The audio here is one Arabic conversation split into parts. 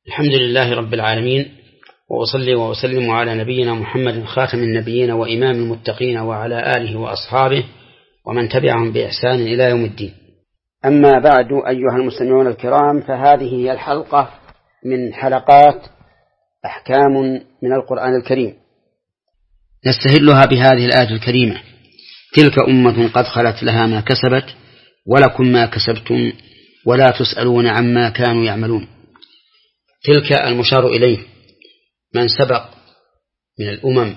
الحمد لله رب العالمين، وأصلي وأسلم على نبينا محمد خاتم النبيين وإمام المتقين وعلى آله وأصحابه ومن تبعهم بإحسان إلى يوم الدين. أما بعد، أيها المستمعون الكرام، فهذه هي الحلقة من حلقات أحكام من القرآن الكريم نستهلها بهذه الآية الكريمة: تلك أمة قد خلت لها ما كسبت ولكم ما كسبتم ولا تسألون عما كانوا يعملون. تلك المشار إليه من سبق من الأمم،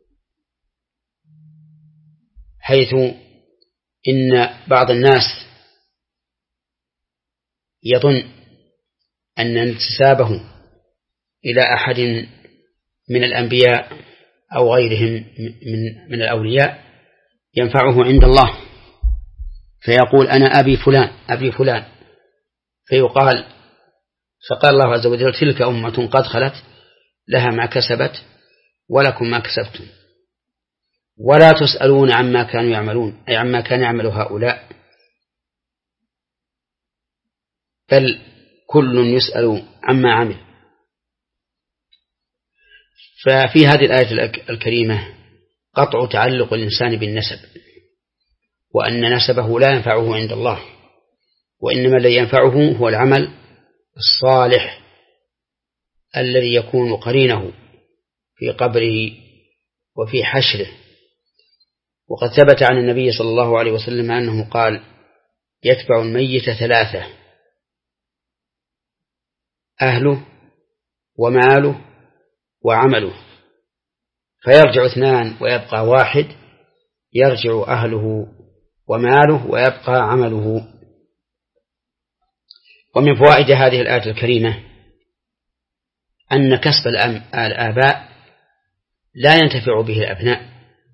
حيث إن بعض الناس يظن أن انتسابه إلى أحد من الأنبياء أو غيرهم من الأولياء ينفعه عند الله، فيقول أنا أبي فلان فقال الله عز وجل: تلك أمة قد خلت لها ما كسبت ولكم ما كسبتم ولا تسألون عما كانوا يعملون، أي عما كان يعمل هؤلاء، بل كل يسأل عما عمل. ففي هذه الآية الكريمة قطع تعلق الإنسان بالنسب، وأن نسبه لا ينفعه عند الله، وإنما الذي ينفعه هو العمل الصالح الذي يكون قرينه في قبره وفي حشره. وقد ثبت عن النبي صلى الله عليه وسلم أنه قال: يتبع الميت ثلاثة: أهله وماله وعمله، فيرجع اثنان ويبقى واحد، يرجع أهله وماله ويبقى عمله. ومن فوائد هذه الآية الكريمة أن كسب الآباء لا ينتفع به الأبناء،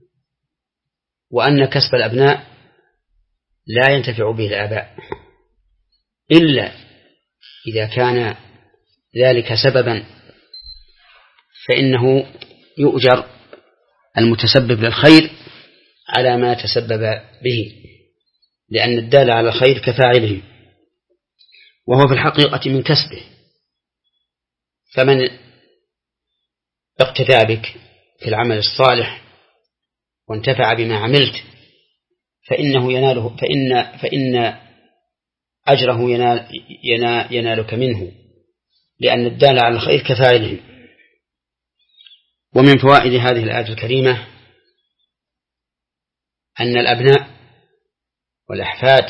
وأن كسب الأبناء لا ينتفع به الآباء إلا إذا كان ذلك سببا، فإنه يؤجر المتسبب للخير على ما تسبب به، لأن الدال على الخير كفاعله، وهو في الحقيقة من كسبه. فمن اقتدى بك في العمل الصالح وانتفع بما عملت فإنه يناله، فإن أجره ينالك منه، لأن الدال على الخير كفاعله. ومن فوائد هذه الآية الكريمة أن الأبناء والأحفاد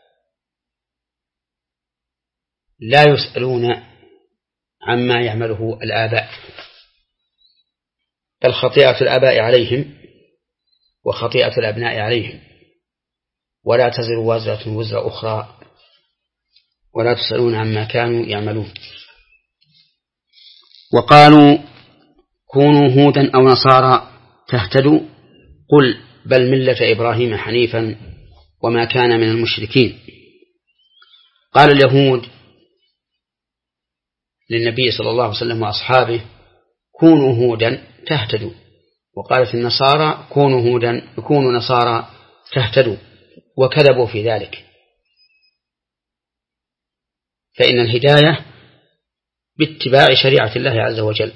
لا يسألون عما يعمله الآباء، بل خطيئة الآباء عليهم وخطيئة الأبناء عليهم، ولا تزر وازرة وزر أخرى ولا تسألون عما كانوا يعملون. وقالوا: كونوا هودا أو نصارى تهتدوا، قل بل ملة إبراهيم حنيفا وما كان من المشركين. قال اليهود للنبي صلى الله عليه وسلم وأصحابه: كونوا هودا تهتدوا، وقالت النصارى: كونوا نصارى تهتدوا، وكذبوا في ذلك. فإن الهداية باتباع شريعة الله عز وجل.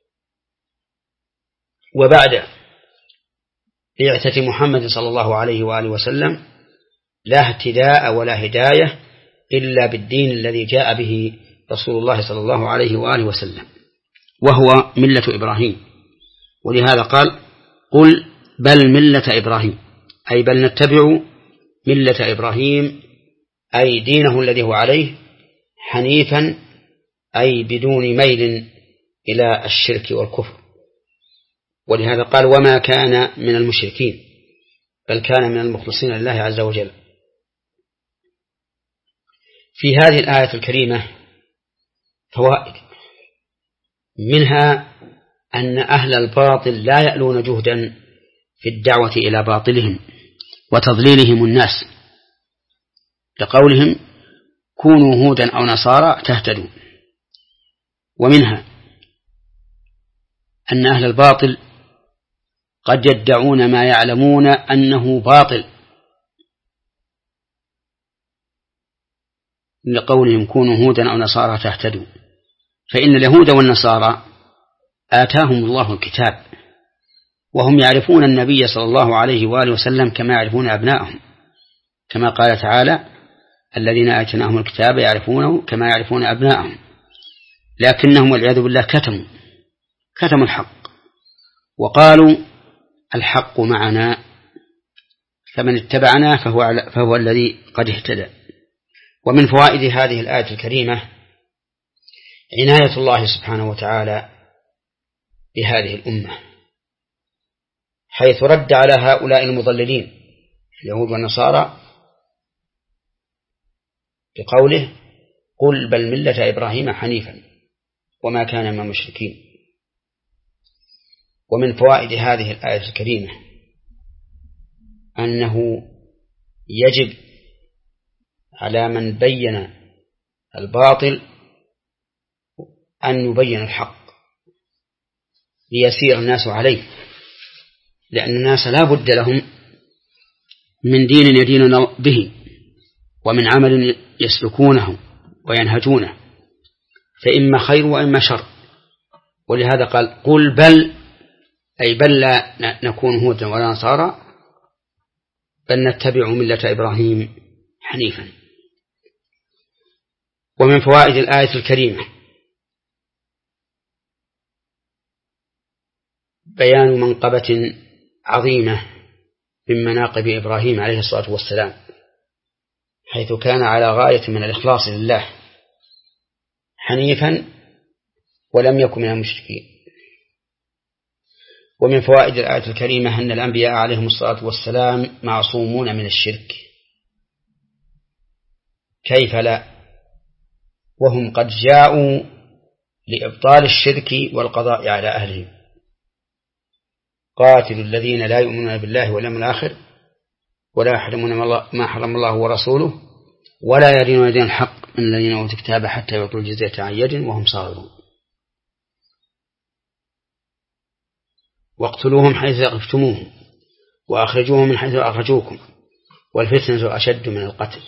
وبعد بعثة محمد صلى الله عليه وآله وسلم لا اهتداء ولا هداية إلا بالدين الذي جاء به رسول الله صلى الله عليه وآله وسلم، وهو ملة إبراهيم. ولهذا قال: قل بل ملة إبراهيم، أي بل نتبع ملة إبراهيم، أي دينه الذي هو عليه، حنيفا أي بدون ميل إلى الشرك والكفر. ولهذا قال: وما كان من المشركين، بل كان من المخلصين لله عز وجل. في هذه الآية الكريمة فوائد، منها أن أهل الباطل لا يألون جهدا في الدعوة إلى باطلهم وتضليلهم الناس، لقولهم: كونوا هودا أو نصارى تهتدوا. ومنها أن أهل الباطل قد يدعون ما يعلمون أنه باطل، لقولهم: كونوا هودا أو نصارى تهتدوا، فإن اليهود والنصارى آتاهم الله الكتاب وهم يعرفون النبي صلى الله عليه وآله وسلم كما يعرفون أبنائهم، كما قال تعالى: الذين آتيناهم الكتاب يعرفونه كما يعرفون أبنائهم، لكنهم والعياذ بالله كتموا الحق وقالوا الحق معنا، فمن اتبعنا فهو الذي قد اهتدى. ومن فوائد هذه الآية الكريمة عناية الله سبحانه وتعالى بهذه الأمة، حيث رد على هؤلاء المضللين اليهود والنصارى بقوله: قل بل ملة إبراهيم حنيفا وما كان من المشركين. ومن فوائد هذه الآية الكريمة أنه يجب على من بين الباطل أن يبين الحق ليسير الناس عليه، لأن الناس لا بد لهم من دين يدينون به ومن عمل يسلكونه وينهجونه، فإما خير وإما شر. ولهذا قال: قل بل، أي بل لا نكون هودا ولا نصارى، بل نتبع ملة إبراهيم حنيفا. ومن فوائد الآية الكريمة بيان منقبة عظيمة من مناقب إبراهيم عليه الصلاة والسلام، حيث كان على غاية من الإخلاص لله حنيفا ولم يكن من المشركين. ومن فوائد الآية الكريمة أن الأنبياء عليهم الصلاة والسلام معصومون من الشرك، كيف لا، وهم قد جاءوا لإبطال الشرك والقضاء على أهله: قاتلوا الذين لا يؤمنون بالله واليوم الآخر ولا يحرمون ما حرم الله ورسوله ولا يدينون دين الحق من الذين أوتوا الكتاب حتى يعطوا الجزية عن يد وهم صاغرون. واقتلوهم حيث ثقفتموهم وأخرجوهم من حيث أخرجوكم والفتنة أشد من القتل.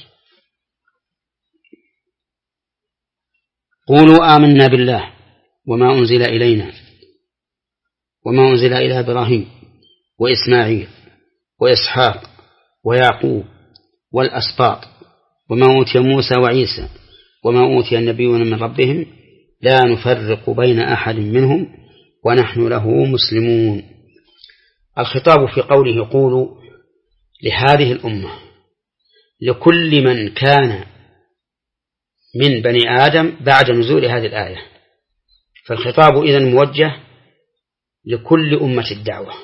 قولوا آمنا بالله وما أنزل إلينا وما أنزل إلى إبراهيم وإسماعيل وإسحاق ويعقوب والأسباط وما أوتي موسى وعيسى وما أوتي النبيون من ربهم لا نفرق بين أحد منهم ونحن له مسلمون. الخطاب في قوله قولوا لهذه الأمة لكل من كان من بني آدم بعد نزول هذه الآية، فالخطاب إذن موجه لكل أمة الدعوة.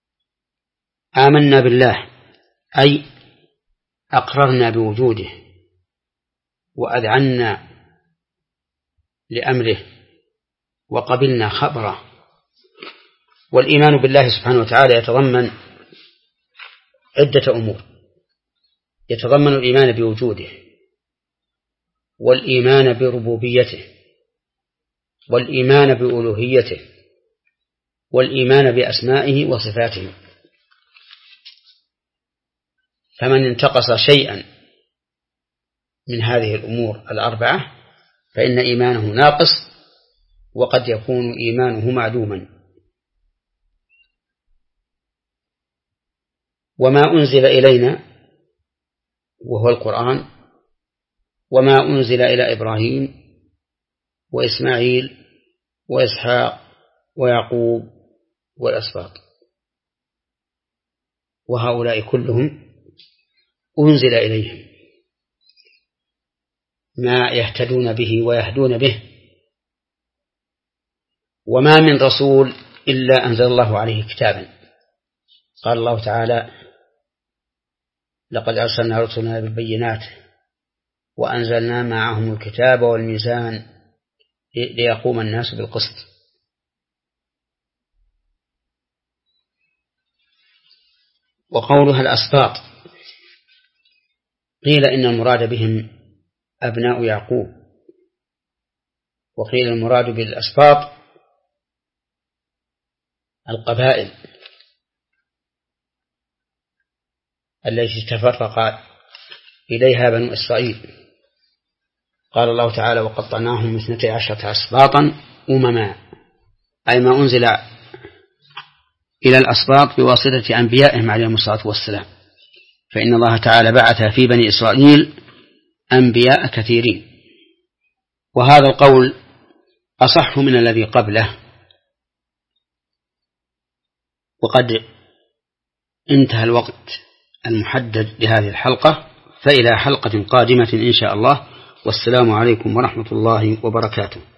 آمنا بالله أي أقررنا بوجوده وأذعنا لأمره وقبلنا خبره. والإيمان بالله سبحانه وتعالى يتضمن عدة أمور: يتضمن الإيمان بوجوده، والإيمان بربوبيته، والإيمان بألوهيته، والإيمان بأسمائه وصفاته. فمن انتقص شيئا من هذه الأمور الأربعة فإن إيمانه ناقص، وقد يكون إيمانه معدوما. وما أنزل إلينا وهو القرآن، وما أنزل إلى إبراهيم وإسماعيل وإسحاق ويعقوب والأسباط، وهؤلاء كلهم أنزل إليهم ما يهتدون به ويهدون به. وما من رسول إلا أنزل الله عليه كتابا. قال الله تعالى: لقد أرسلنا رسلنا بالبينات وأنزلنا معهم الكتاب والميزان ليقوم الناس بالقسط. وقولها الأسباط قيل إن المراد بهم أبناء يعقوب، وقيل المراد بالأسباط القبائل التي تفرق إليها بنو إسرائيل. قال الله تعالى وقطعناهم 12 أسباطا أمما، أي ما أنزل إلى الأسباط بواسطة أنبيائهم عليهم الصلاة والسلام، فإن الله تعالى بعث في بني إسرائيل أنبياء كثيرين. وهذا القول أصح من الذي قبله. وقد انتهى الوقت المحدد لهذه الحلقة، فإلى حلقة قادمة إن شاء الله، والسلام عليكم ورحمة الله وبركاته.